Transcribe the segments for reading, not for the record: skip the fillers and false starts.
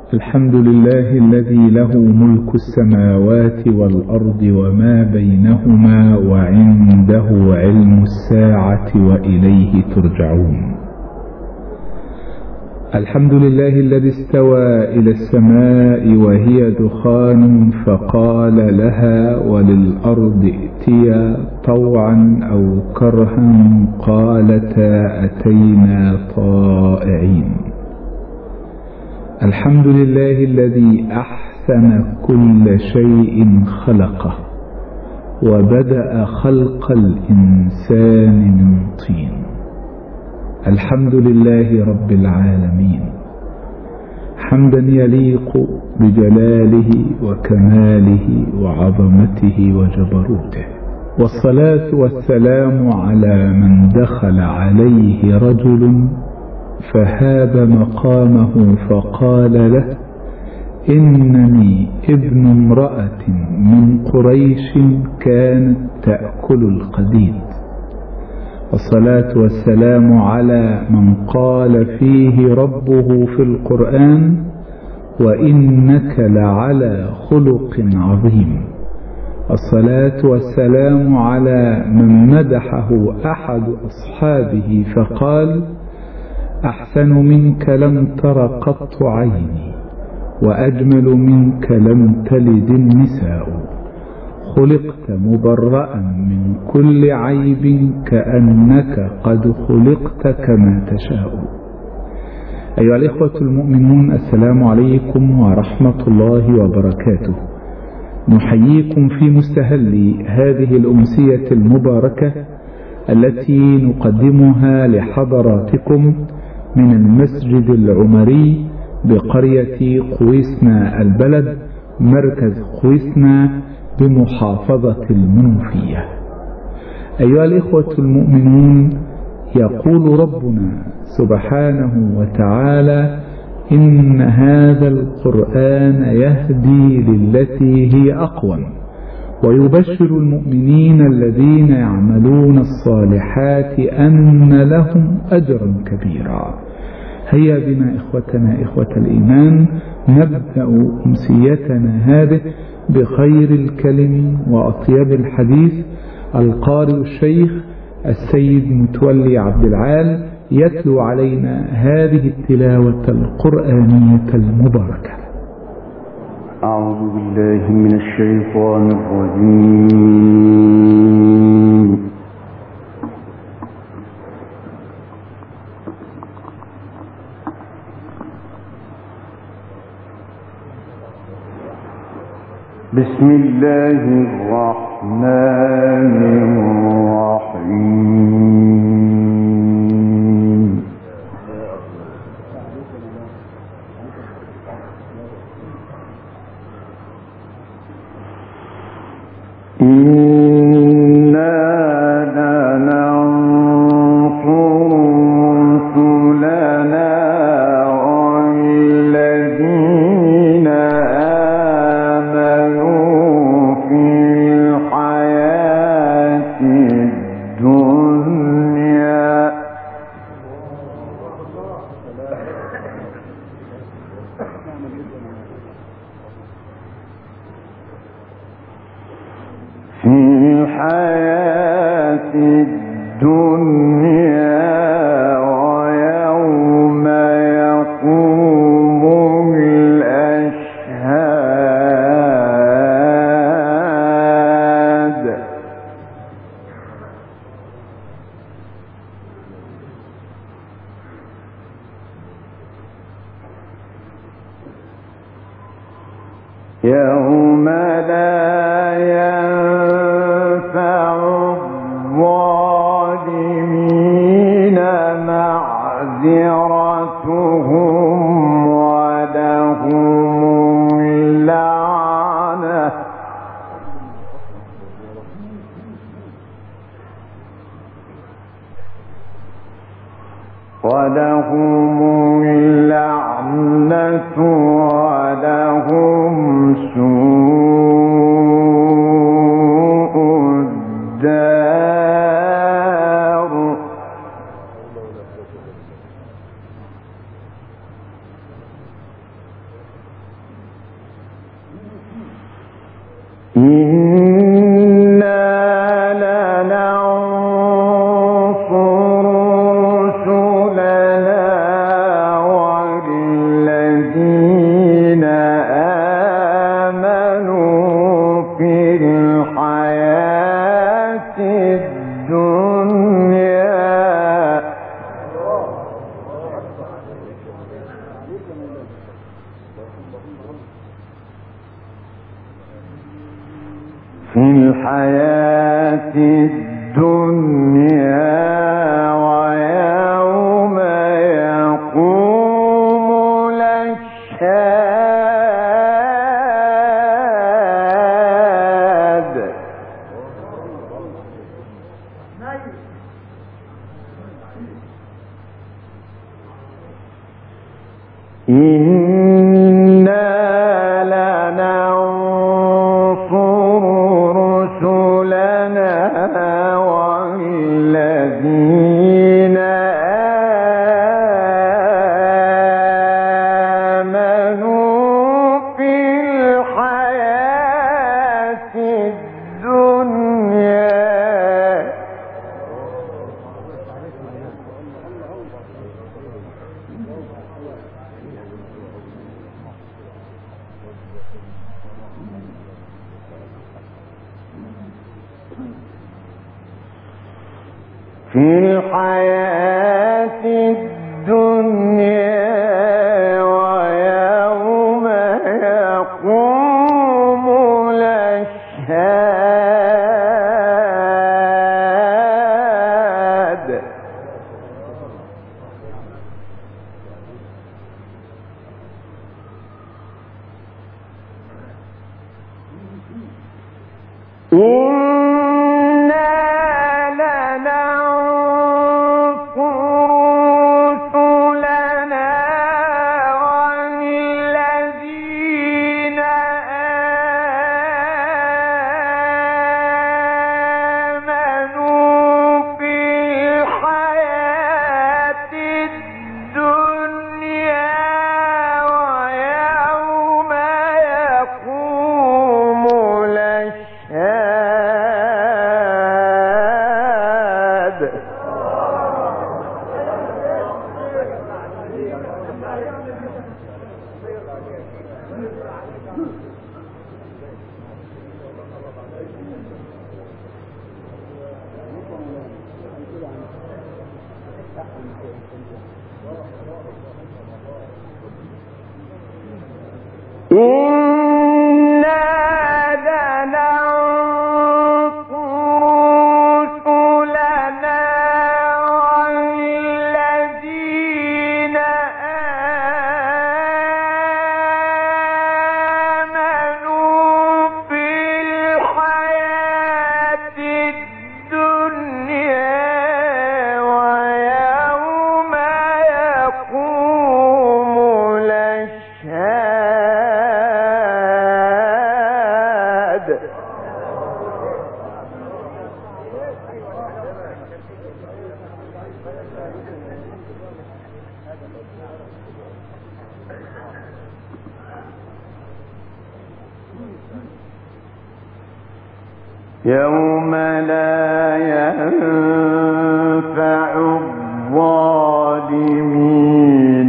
الحمد لله الذي له ملك السماوات والأرض وما بينهما وعنده علم الساعة وإليه ترجعون. الحمد لله الذي استوى إلى السماء وهي دخان فقال لها وللأرض ائتيا طوعا أو كرها قالتا أتينا طائعين. الحمد لله الذي أحسن كل شيء خلقه وبدأ خلق الإنسان من طين. الحمد لله رب العالمين حمدا يليق بجلاله وكماله وعظمته وجبروته، والصلاة والسلام على من دخل عليه رجل فهاب مقامه فقال له إنني ابن امرأة من قريش كانت تأكل القديد. والصلاة والسلام على من قال فيه ربه في القرآن وإنك لعلى خلق عظيم. الصلاة والسلام على من مدحه أحد أصحابه فقال أحسن منك لم تر قط عيني وأجمل منك لم تلد النساء، خلقت مبرأ من كل عيب كأنك قد خلقت كما تشاء. أيها الإخوة المؤمنون، السلام عليكم ورحمة الله وبركاته. نحييكم في مستهل هذه الأمسية المباركة التي نقدمها لحضراتكم من المسجد العمري بقرية خويسنا البلد، مركز خويسنا بمحافظة المنوفية. أيها الإخوة المؤمنون، يقول ربنا سبحانه وتعالى إن هذا القرآن يهدي للتي هي أقوم ويبشر المؤمنين الذين يعملون الصالحات أن لهم أجرا كبيرا. هيا بنا إخوتنا إخوة الإيمان نبدأ أمسيتنا هذه بخير الكلم وأطيب الحديث. القارئ الشيخ السيد متولي عبد العال يتلو علينا هذه التلاوة القرآنية المباركة. أعوذ بالله من الشيطان الرجيم. بسم الله الرحمن الرحيم. إنا لننصر رسلنا والذين آمنوا في الحياة الدنيا ويوم يقوم الأشهاد. يوم لا ينفع الظالمين معذرتهم ولهم اللعنة ولهم سوء الدار. في الحياة الدنيا ويوم يقوم الأشهاد. إنا لننصر رسلنا والذين آمنوا في الحياة الدنيا. في الحياة الدنيا ويوم يقوم الأشهاد. يوم لا ينفع الظالمين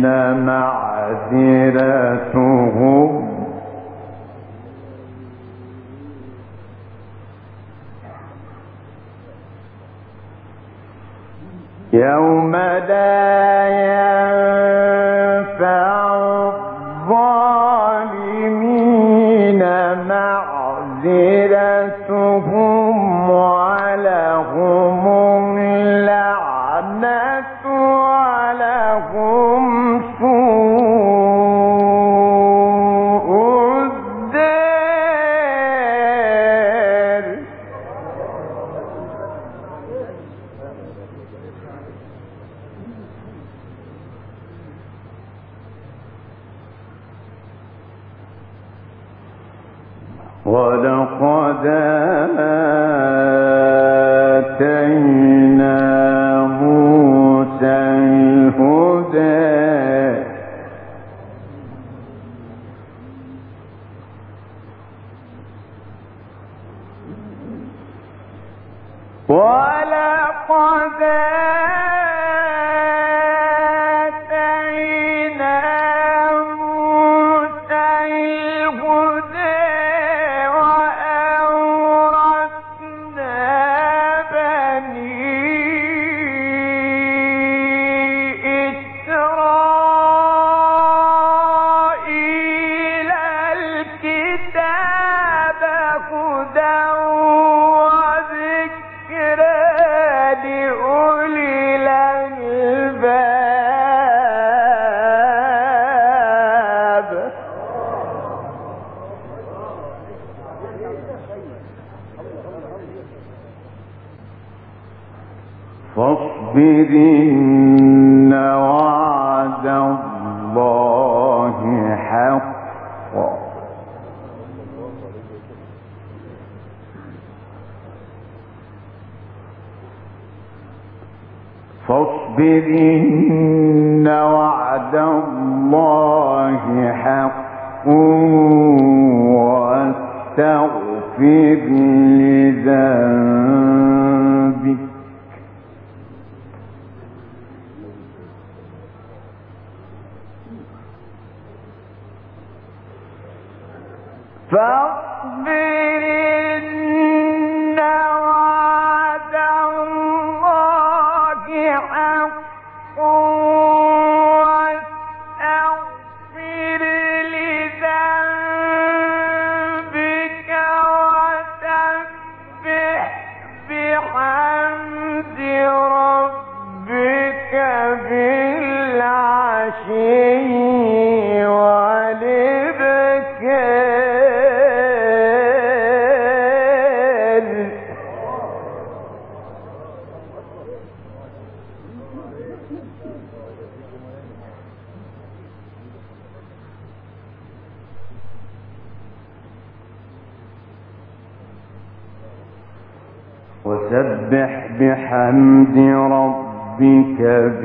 معذرتهم يوم لا ينفع الظالمين معذرتهم ولهم اللعنة ولهم سوء الدار. ولقد آتينا موسى الهدى فاصبر إن وعد الله حق فاصبر إن وعد الله حق واستغفر لذنبك فاصبر إن وعد الله حق واستغفر لذنبك وسبح بحمد ربك بالعشي والإبكار وسبح بحمد ربك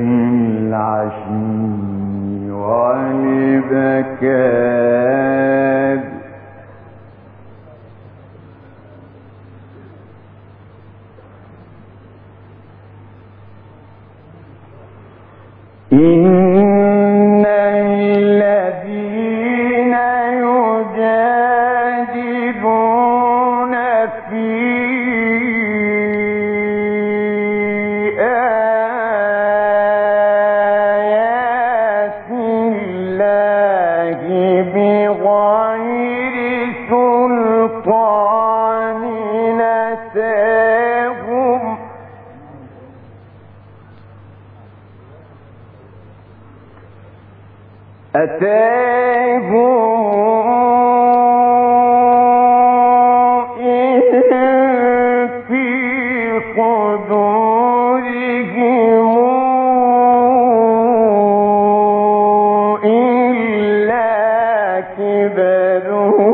بالعشي والإبكار إن الذين يجادلون في آيات الله بغير سلطان أتاهم إن في صدورهم إلا كبر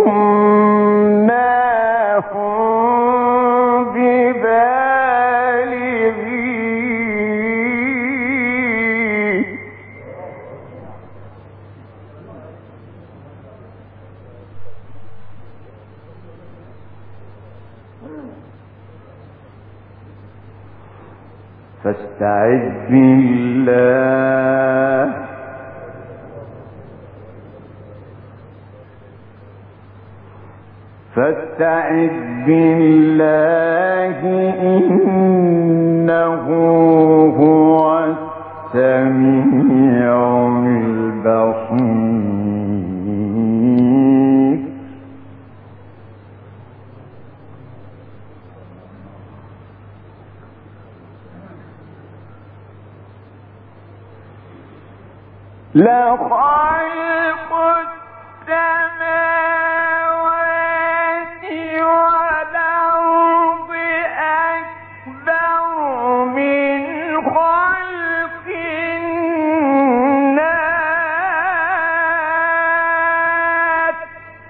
ما هم ببالغيه فاستعذ بالله إنه هو السميع البصير لخلق السماوات والأرض أكبر من خلق الناس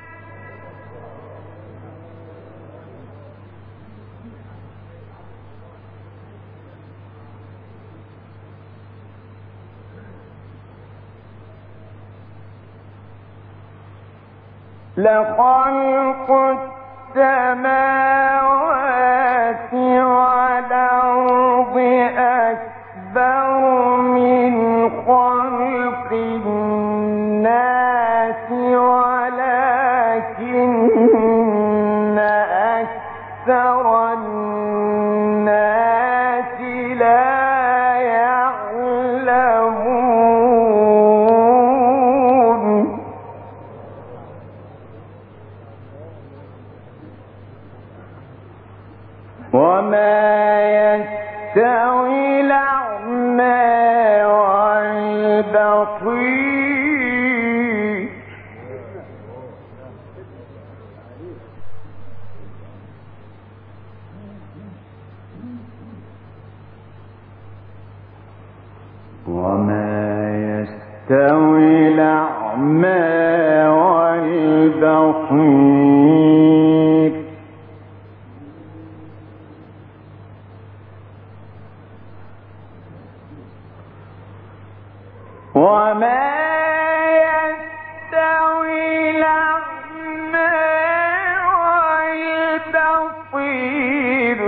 لخلق السماوات والأرض أكبر من خلق الناس ولكن أكثر الناس لا يعلمون وما الأعمى والبصير وما يستوي الأعمى والبصير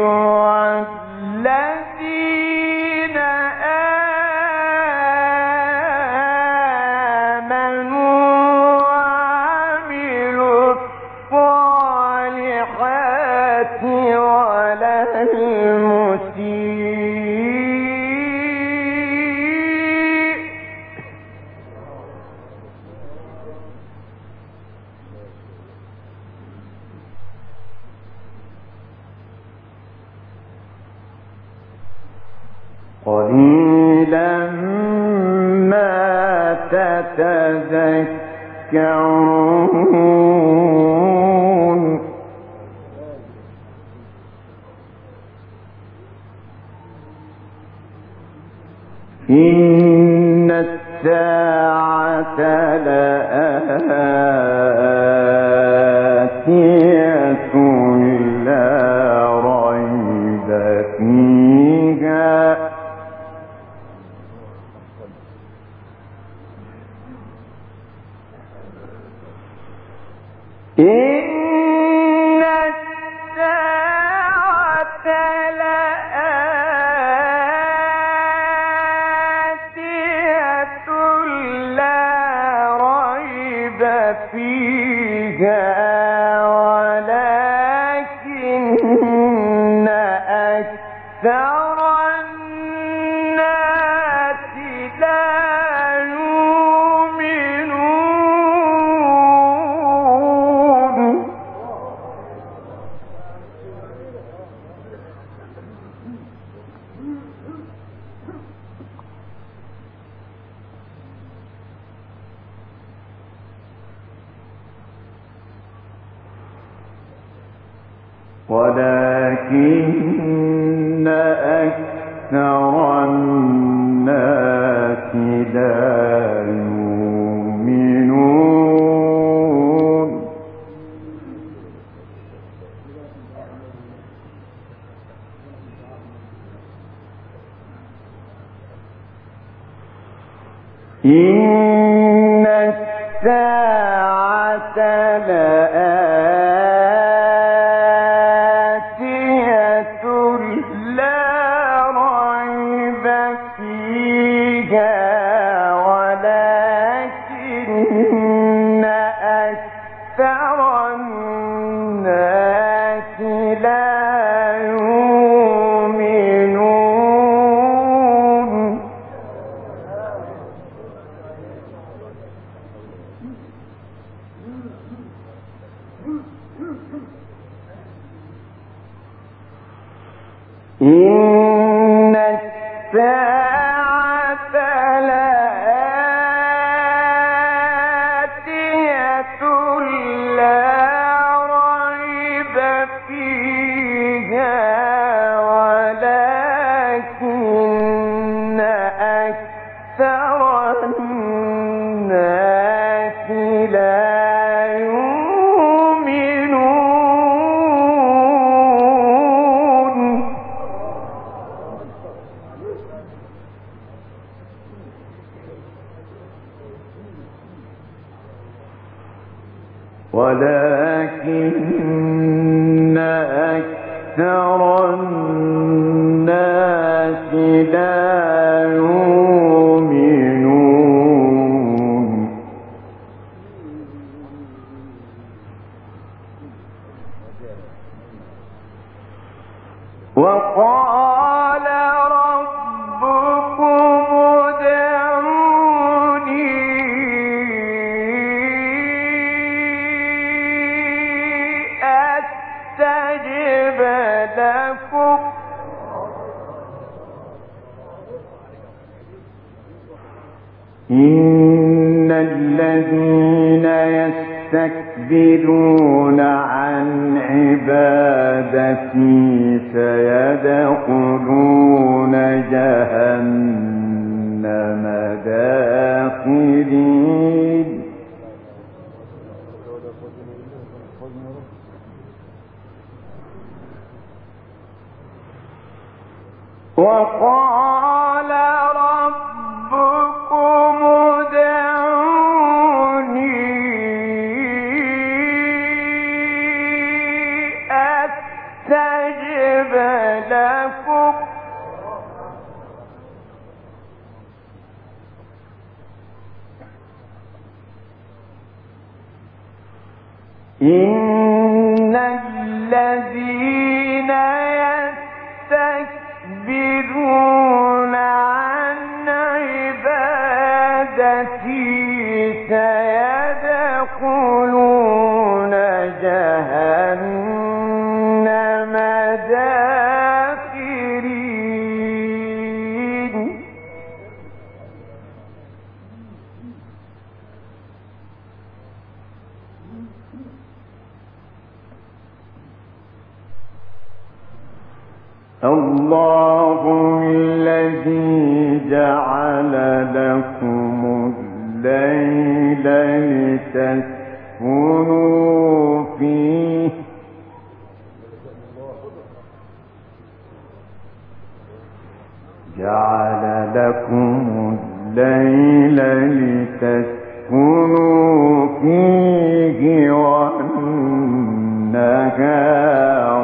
والذين آمنوا وعملوا الصالحات ولا المسيء قليلا ما تتذكرون إن الساعة لآتية لا ريب فيها إن الساعة لآتية لا ريب فيها ولكن أكثر الناس لا يؤمنون ولكن أكثر الناس لا يؤمنون إن الساعة لآتية لا ريب فيها ولكن أكثر الناس لا يؤمنون إن الساعة لآتية لا ريب فيها ولكن أكثر الناس لا يؤمنون ولكن أكثر الناس لا يؤمنون وقال ربكم ادعوني أستجب لكم إن الذين يستكبرون عن عبادتي سيدخلون جهنم داخرين وقال ربكم ادعوني أستجب لكم إن الذين يستكبرون عن عبادتي سيدخلون جهنم داخرين الله الذي جعل لكم الليل لتسكنوا فيه جعل لكم الليل لتسكنوا فيه والنهار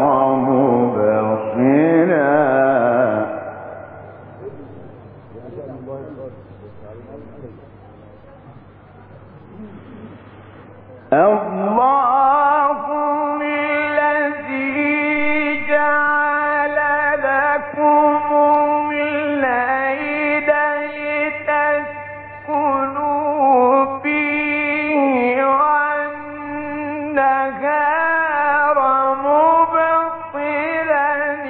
مبصرا الله الذي جعل لكم الليل لتسكنوا فيه والنهار مبصرا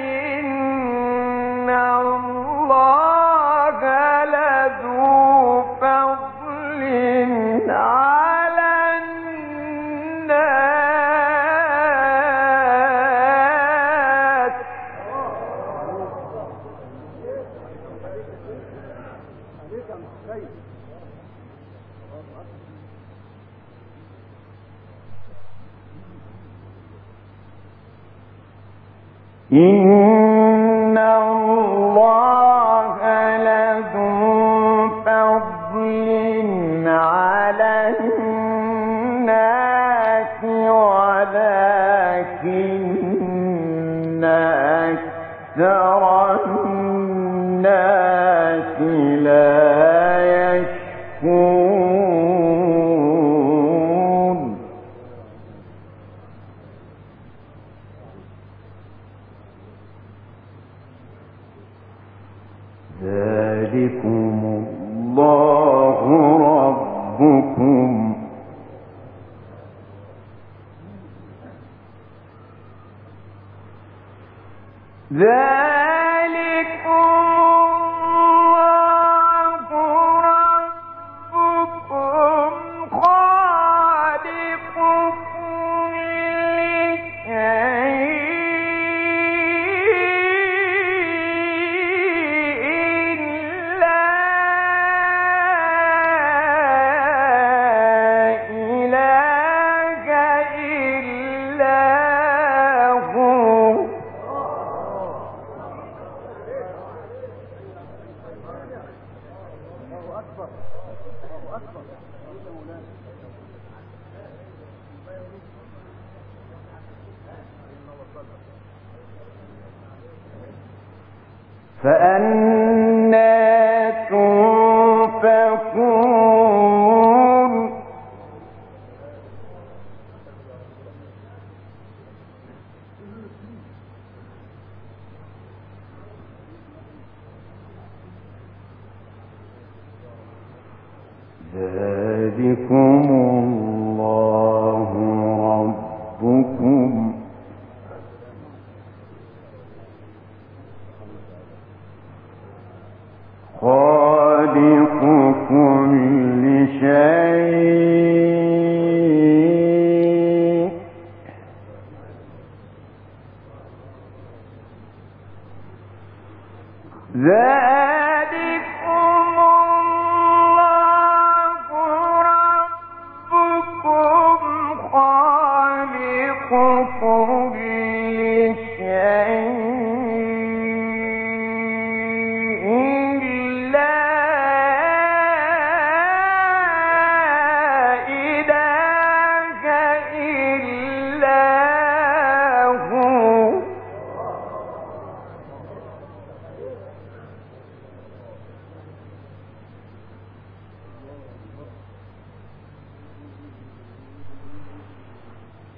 إن الله لذو فضل على الناس إن الله لذو فضل على الناس ولكن أكثر الناس لا يشكرون ذلكم الله ربكم خالق كل شيء لا إله إلا هو فأنى تؤفكون ذلكم الله ربكم خالق كل شيء ذلكم الله ربكم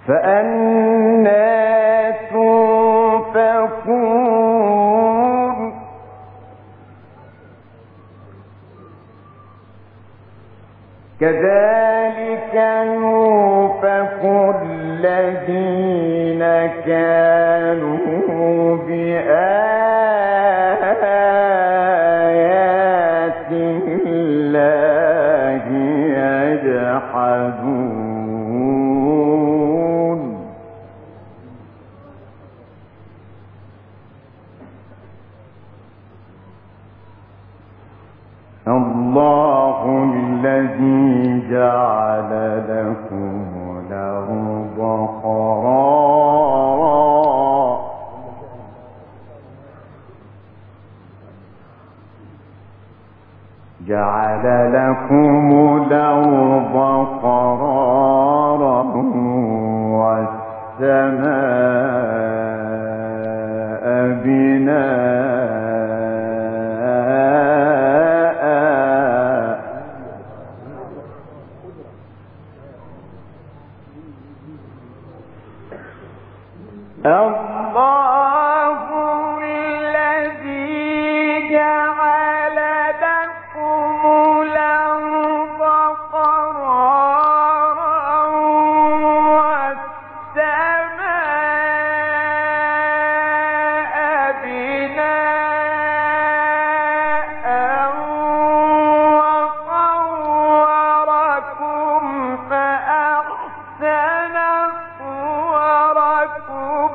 فأنى تؤفكون كذلك يؤفك الذين كانوا بآيات الله يجحدون الله الذي جعل لكم الأرض قرارا جعل لكم الأرض قرارا والسماء بناء الله الذي جعل لكم الأرض قرارا والسماء بناء وصوركم فأحسن صوركم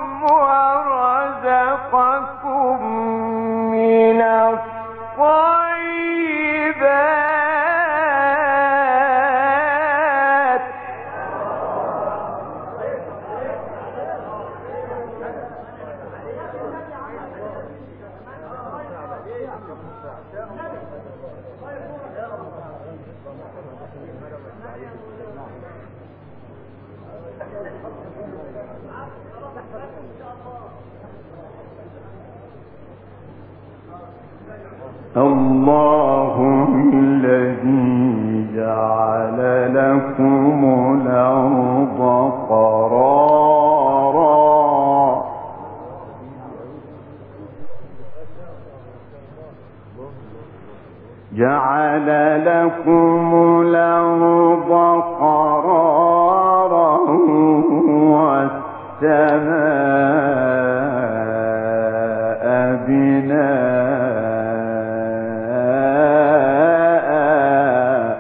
ورزقكم من الطيبات الله الذي جعل لكم الأرض قرارا جعل لكم الأرض قرارا والسماء بناء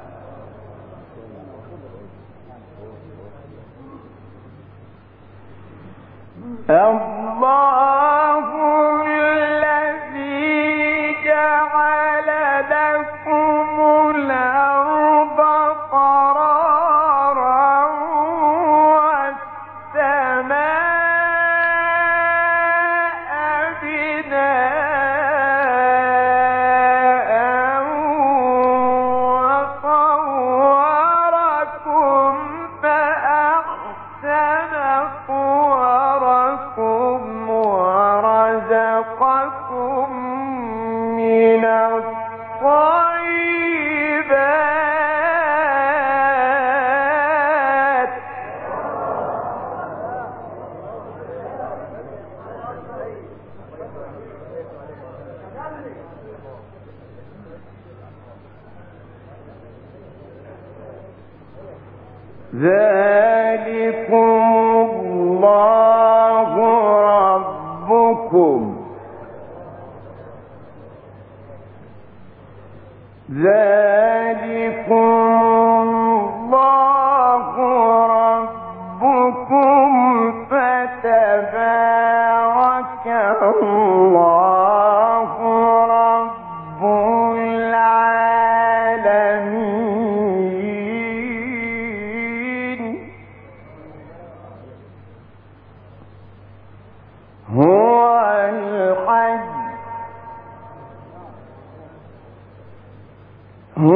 الله الذي جعل لكم الأرض قرارا والسماء بناء وصوركم فأحسن صوركم ورزقكم من الطيبات ذلكم الله ربكم ذلكم الله ربكم فتبارك الله رب العالمين هو الحي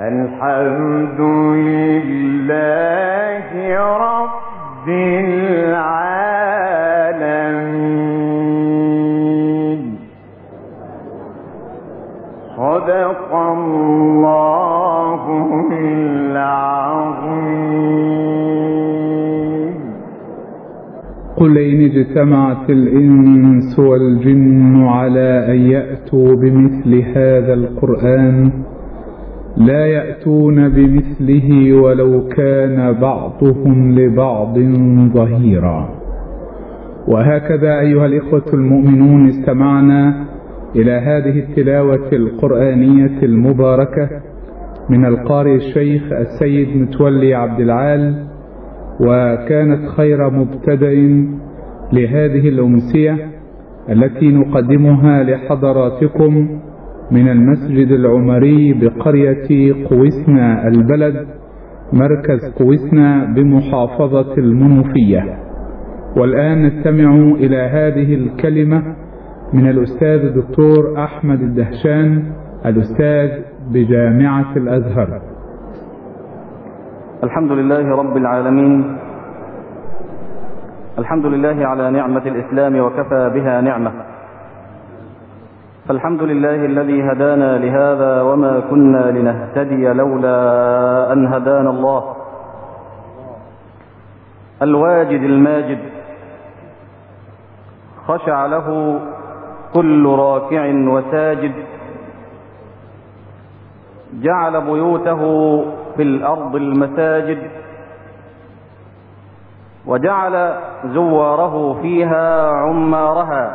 الحمد لله رب العالمين. صدق الله العظيم. قل إن اجتمعت الإنس والجن على أن يأتوا بمثل هذا القرآن لا يأتون بمثله ولو كان بعضهم لبعض ظهيرا. وهكذا أيها الإخوة المؤمنون استمعنا إلى هذه التلاوة القرآنية المباركة من القارئ الشيخ السيد متولي عبد العال، وكانت خير مبتدأ لهذه الأمسية التي نقدمها لحضراتكم من المسجد العمري بقرية قوسنا البلد، مركز قوسنا بمحافظة المنوفية. والآن نستمع إلى هذه الكلمة من الأستاذ الدكتور أحمد الدهشان، الأستاذ بجامعة الأزهر. الحمد لله رب العالمين. الحمد لله على نعمة الإسلام وكفى بها نعمة. فالحمد لله الذي هدانا لهذا وما كنا لنهتدي لولا أن هدانا الله. الواجد الماجد خشع له كل راكع وساجد، جعل بيوته في الأرض المساجد، وجعل زواره فيها عمارها.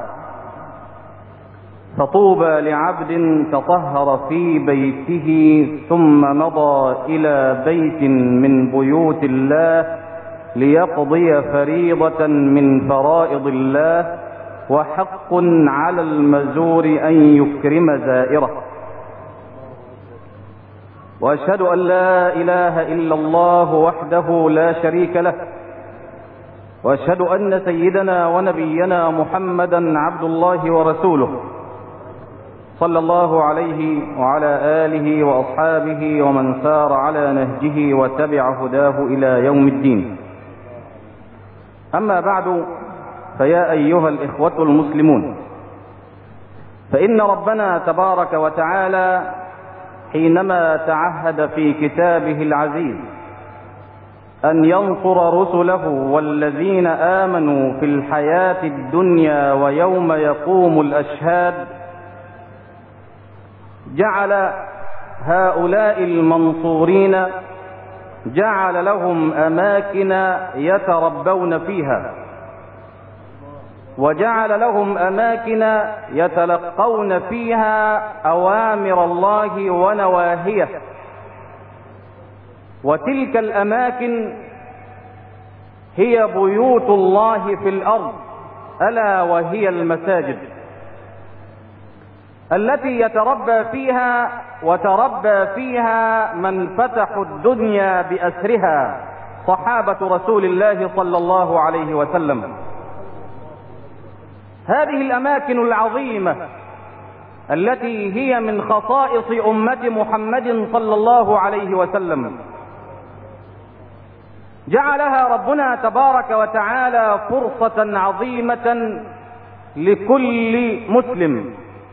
فطوبى لعبد تطهر في بيته ثم مضى إلى بيت من بيوت الله ليقضي فريضة من فرائض الله، وحق على المزور أن يكرم زائره. وأشهد أن لا إله إلا الله وحده لا شريك له، وأشهد أن سيدنا ونبينا محمدا عبد الله ورسوله، صلى الله عليه وعلى آله وأصحابه ومن سار على نهجه وتبع هداه إلى يوم الدين. أما بعد، فيا أيها الإخوة المسلمون، فإن ربنا تبارك وتعالى حينما تعهد في كتابه العزيز أن ينصر رسله والذين آمنوا في الحياة الدنيا ويوم يقوم الأشهاد، جعل هؤلاء المنصورين جعل لهم أماكن يتربون فيها، وجعل لهم أماكن يتلقون فيها أوامر الله ونواهيه. وتلك الأماكن هي بيوت الله في الأرض، ألا وهي المساجد التي يتربى فيها وتربى فيها من فتحوا الدنيا بأسرها، صحابة رسول الله صلى الله عليه وسلم. هذه الأماكن العظيمة التي هي من خصائص أمة محمد صلى الله عليه وسلم، جعلها ربنا تبارك وتعالى فرصة عظيمة لكل مسلم.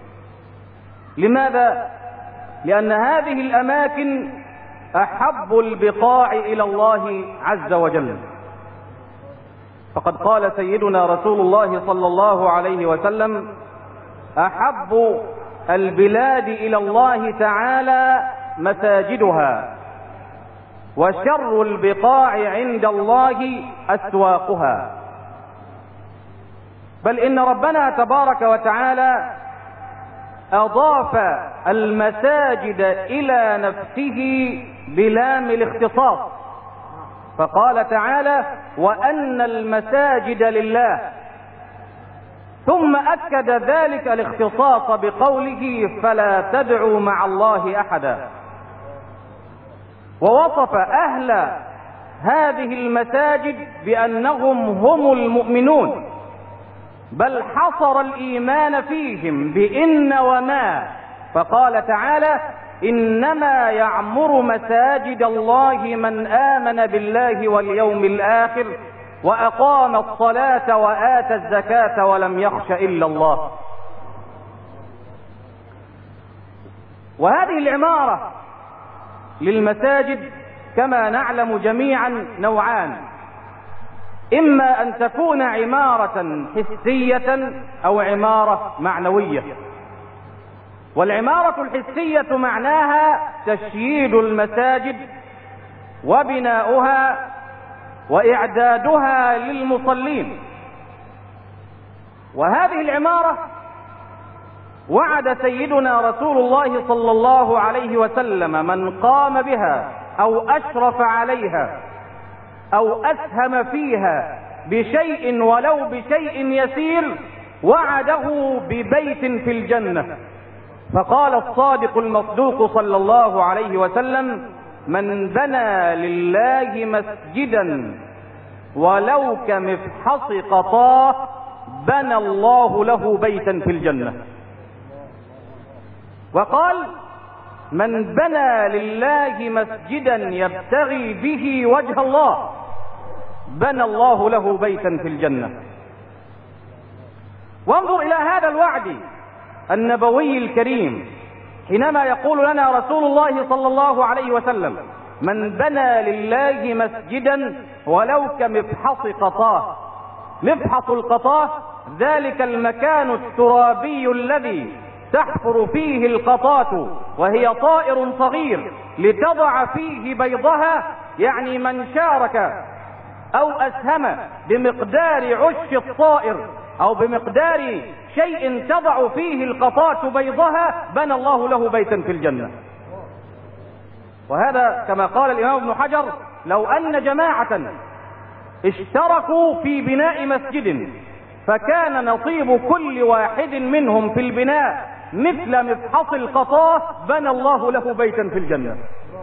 لماذا؟ لأن هذه الأماكن أحب البقاع إلى الله عز وجل. فقد قال سيدنا رسول الله صلى الله عليه وسلم: أحب البلاد إلى الله تعالى مساجدها، وشر البقاع عند الله أسواقها. بل إن ربنا تبارك وتعالى أضاف المساجد إلى نفسه بلام الاختصاص، فقال تعالى: وأن المساجد لله. ثم أكد ذلك الاختصاص بقوله: فلا تدعوا مع الله أحدا. ووصف أهل هذه المساجد بأنهم هم المؤمنون، بل حصر الإيمان فيهم بإن وما فقال تعالى: إنما يعمر مساجد الله من آمن بالله واليوم الآخر وأقام الصلاة وآتى الزكاة ولم يخش إلا الله. وهذه العمارة للمساجد كما نعلم جميعا نوعان: إما أن تكون عمارة حسية أو عمارة معنوية. والعمارة الحسية معناها تشييد المساجد وبناؤها وإعدادها للمصلين. وهذه العمارة وعد سيدنا رسول الله صلى الله عليه وسلم من قام بها أو أشرف عليها أو أسهم فيها بشيء ولو بشيء يسير وعده ببيت في الجنة. فقال الصادق المصدوق صلى الله عليه وسلم: من بنى لله مسجدا ولو كمفحص قطاه بنى الله له بيتا في الجنة. وقال: من بنى لله مسجدا يبتغي به وجه الله بنى الله له بيتا في الجنة. وانظر إلى هذا الوعد النبوي الكريم حينما يقول لنا رسول الله صلى الله عليه وسلم: من بنى لله مسجدا ولو كمفحص قطاه. مفحص القطاه ذلك المكان الترابي الذي تحفر فيه القطاة وهي طائر صغير لتضع فيه بيضها، يعني من شارك أو أسهم بمقدار عش الطائر أو بمقدار شيء تضع فيه القطاة بيضها بنى الله له بيتا في الجنة. وهذا كما قال الإمام ابن حجر: لو أن جماعة اشتركوا في بناء مسجد فكان نصيب كل واحد منهم في البناء مثل مفحص القطاه بنى الله له بيتا في الجنة.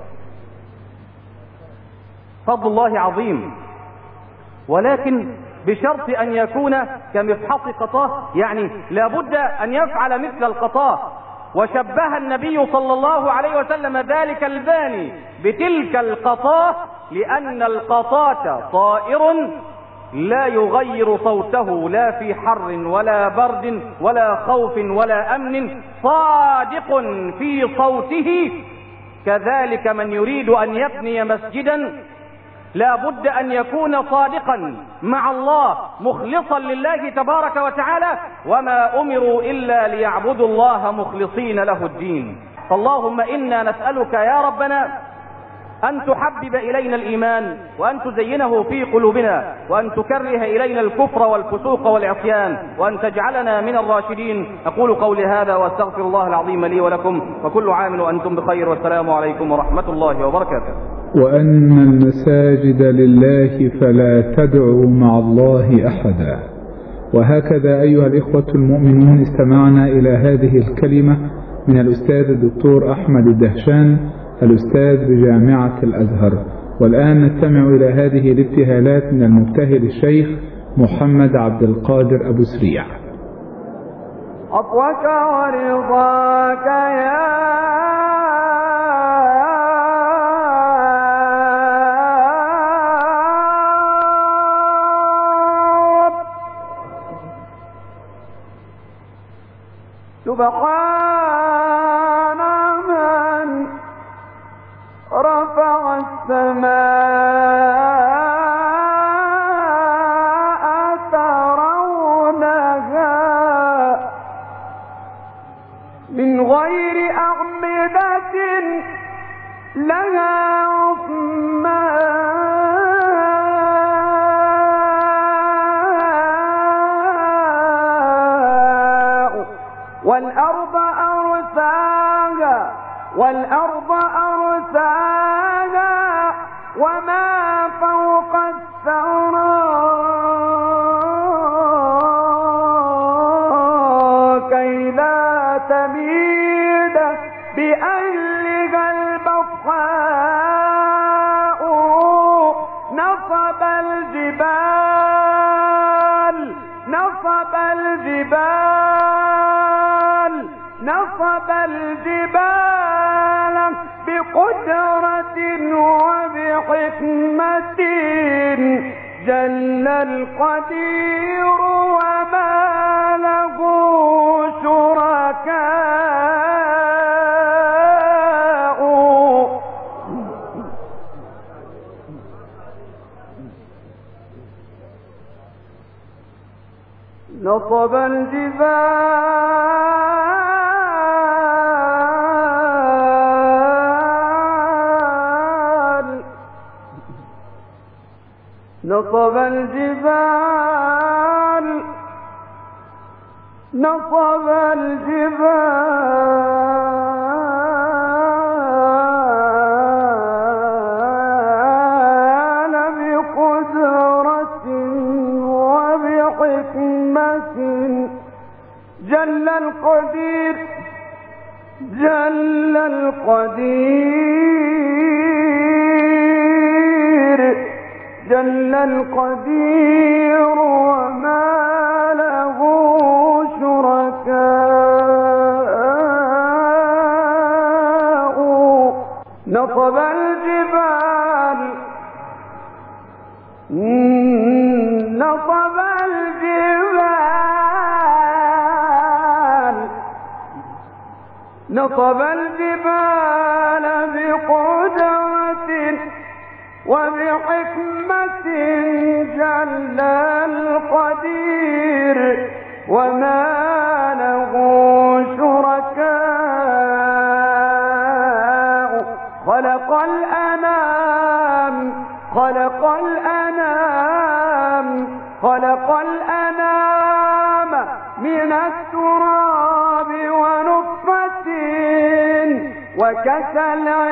فضل الله عظيم، ولكن بشرط أن يكون كمفحص قطاه، يعني لابد أن يفعل مثل القطاه. وشبه النبي صلى الله عليه وسلم ذلك الباني بتلك القطاه لأن القطاة طائر لا يغير صوته لا في حر ولا برد ولا خوف ولا أمن، صادق في صوته. كذلك من يريد أن يبني مسجدا لا بد أن يكون صادقا مع الله مخلصا لله تبارك وتعالى، وما أمروا إلا ليعبدوا الله مخلصين له الدين. فاللهم إنا نسألك يا ربنا أن تحبب إلينا الإيمان وأن تزينه في قلوبنا وأن تكره إلينا الكفر والفسوق والعصيان وأن تجعلنا من الراشدين. أقول قولي هذا وأستغفر الله العظيم لي ولكم، وكل عام وأنتم بخير، والسلام عليكم ورحمة الله وبركاته. وأن المساجد لله فلا تدعوا مع الله أحدا. وهكذا أيها الإخوة المؤمنون استمعنا إلى هذه الكلمة من الأستاذ الدكتور أحمد الدهشان الأستاذ بجامعة الأزهر. والآن نستمع إلى هذه الابتهالات من المبتهل الشيخ محمد عبد القادر أبو سريع. عفوك ورضاك يا سبحان من رفع السماء ترونها من غير أعمدة لها والأرض أرساها وما فوق الثرى كي لا تميد بأهلها البطحاء نصب الجبال نصب الجبال بقدرة وبحكمة جل القدير وما له شركاء نصب الجبال نصب الجبال نصب الجبال بقدرة وبحكمة جل القدير جل القدير جل القدير وما له شركاء نصب الجبال نصب الجبال نصب الجبال بقدرة وبحكمة جل القدير وما له شركاء خلق الأنام خلق الأنام خلق الأنام من التراب ونطفة وكسى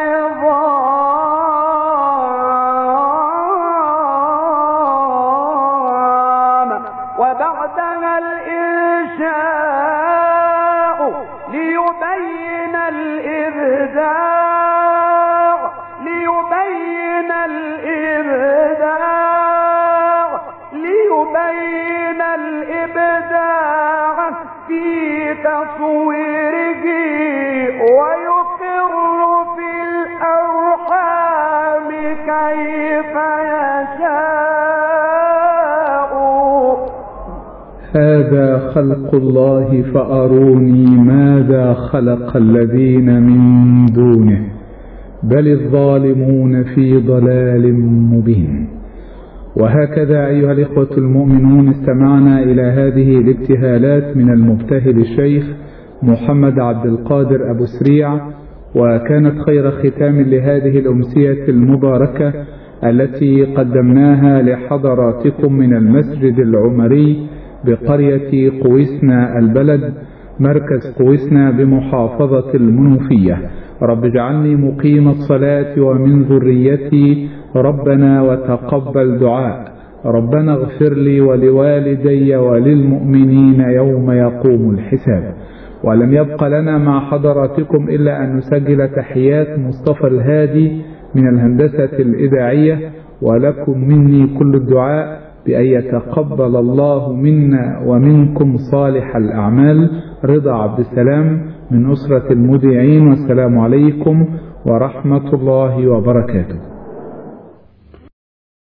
العظام وبعدها الإنشاء ليبين الإبداع ليبين الإبداع ليبين الإبداع في تصويره ويقر في الأرحام كيف يشاء هذا خلق الله فأروني ماذا خلق الذين من دونه بل الظالمون في ضلال مبين. وهكذا أيها الإخوة المؤمنون استمعنا إلى هذه الابتهالات من المبتهل الشيخ محمد عبد القادر أبو سريع، وكانت خير ختام لهذه الأمسية المباركة التي قدمناها لحضراتكم من المسجد العمري بقرية قويسنا البلد مركز قويسنا بمحافظة المنوفية. رب اجعلني مقيم الصلاة ومن ذريتي ربنا وتقبل دعاء. ربنا اغفر لي ولوالدي وللمؤمنين يوم يقوم الحساب. ولم يبق لنا مع حضراتكم إلا أن نسجل تحيات مصطفى الهادي من الهندسة الإذاعية، ولكم مني كل الدعاء بأن يتقبل الله منا ومنكم صالح الأعمال. رضا عبد السلام من أسرة المذيعين، والسلام عليكم ورحمة الله وبركاته.